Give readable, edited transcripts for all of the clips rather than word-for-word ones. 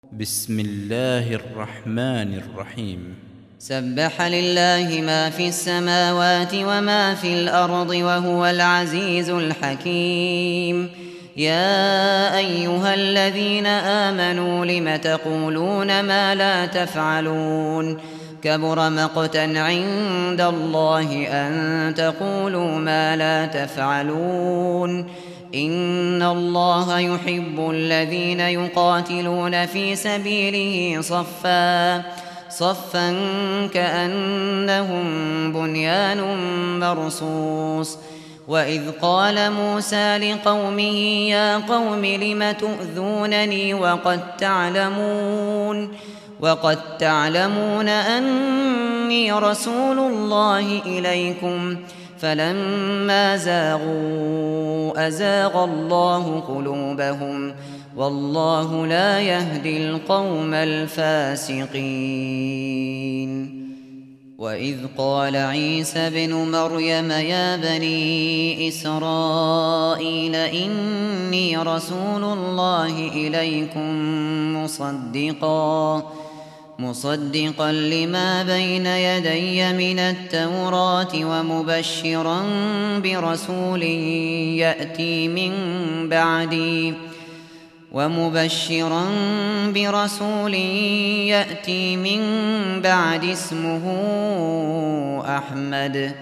بسم الله الرحمن الرحيم. سبح لله ما في السماوات وما في الأرض وهو العزيز الحكيم. يا أيها الذين آمنوا لم تقولون ما لا تفعلون؟ كبر مقتا عند الله أن تقولوا ما لا تفعلون. إن الله يحب الذين يقاتلون في سبيله صفا كأنهم بنيان مرصوص. وإذ قال موسى لقومه يا قوم لم تؤذونني وقد تعلمون أني رسول الله إليكم فلما زاغوا أزاغ الله قلوبهم والله لا يهدي القوم الفاسقين. وإذ قال عيسى ابن مريم يا بني إسرائيل إني رسول الله إليكم مصدقا لما بين يدي من التوراة ومبشرا برسول يأتي من بعد اسمه أحمد.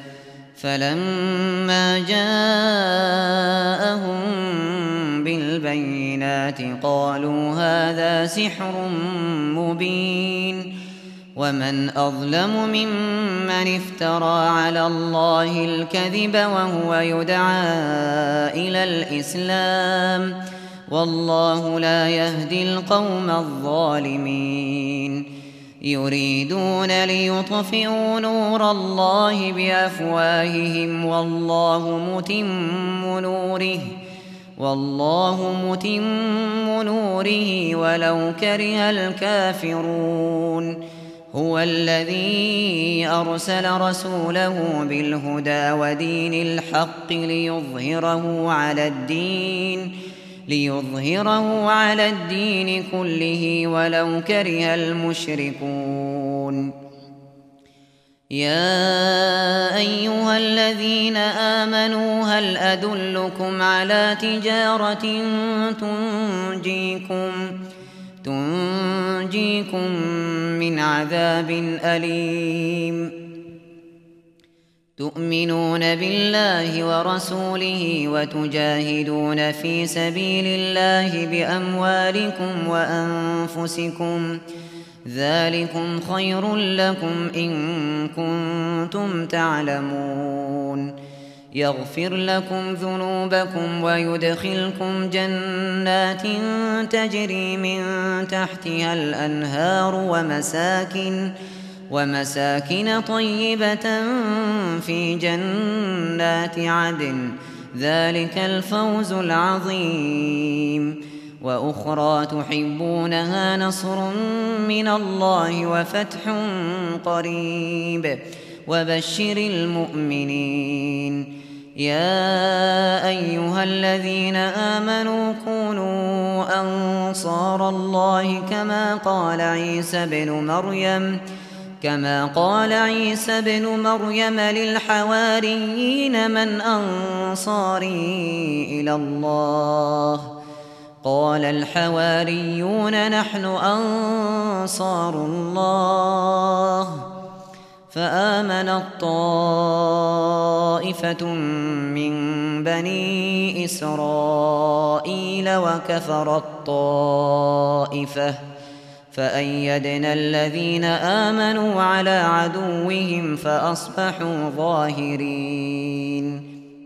فلما جاءهم بالبينات قالوا هذا سحر مبين. ومن أظلم ممن افترى على الله الكذب وهو يدعى إلى الإسلام والله لا يهدي القوم الظالمين. يريدون ليطفئوا نور الله بأفواههم والله متم نوره ولو كره الكافرون. هو الذي أرسل رسوله بالهدى ودين الحق ليظهره على الدين كله ولو كره المشركون. يا أيها الذين آمنوا هل أدلكم على تجارة تنجيكم من عذاب أليم؟ تؤمنون بالله ورسوله وتجاهدون في سبيل الله بأموالكم وأنفسكم ذلكم خير لكم إن كنتم تعلمون. يغفر لكم ذنوبكم ويدخلكم جنات تجري من تحتها الأنهار ومساكن طيبة في جنات عدن ذلك الفوز العظيم. وأخرى تحبونها نصر من الله وفتح قريب وبشر المؤمنين. يا أيها الذين آمنوا كونوا أنصار الله كما قال عيسى بن مريم للحواريين من أنصاري إلى الله؟ قال الحواريون نحن أنصار الله. فآمنت طائفة من بني إسرائيل وكفرت طائفة فأيدنا الذين آمنوا على عدوهم فأصبحوا ظاهرين.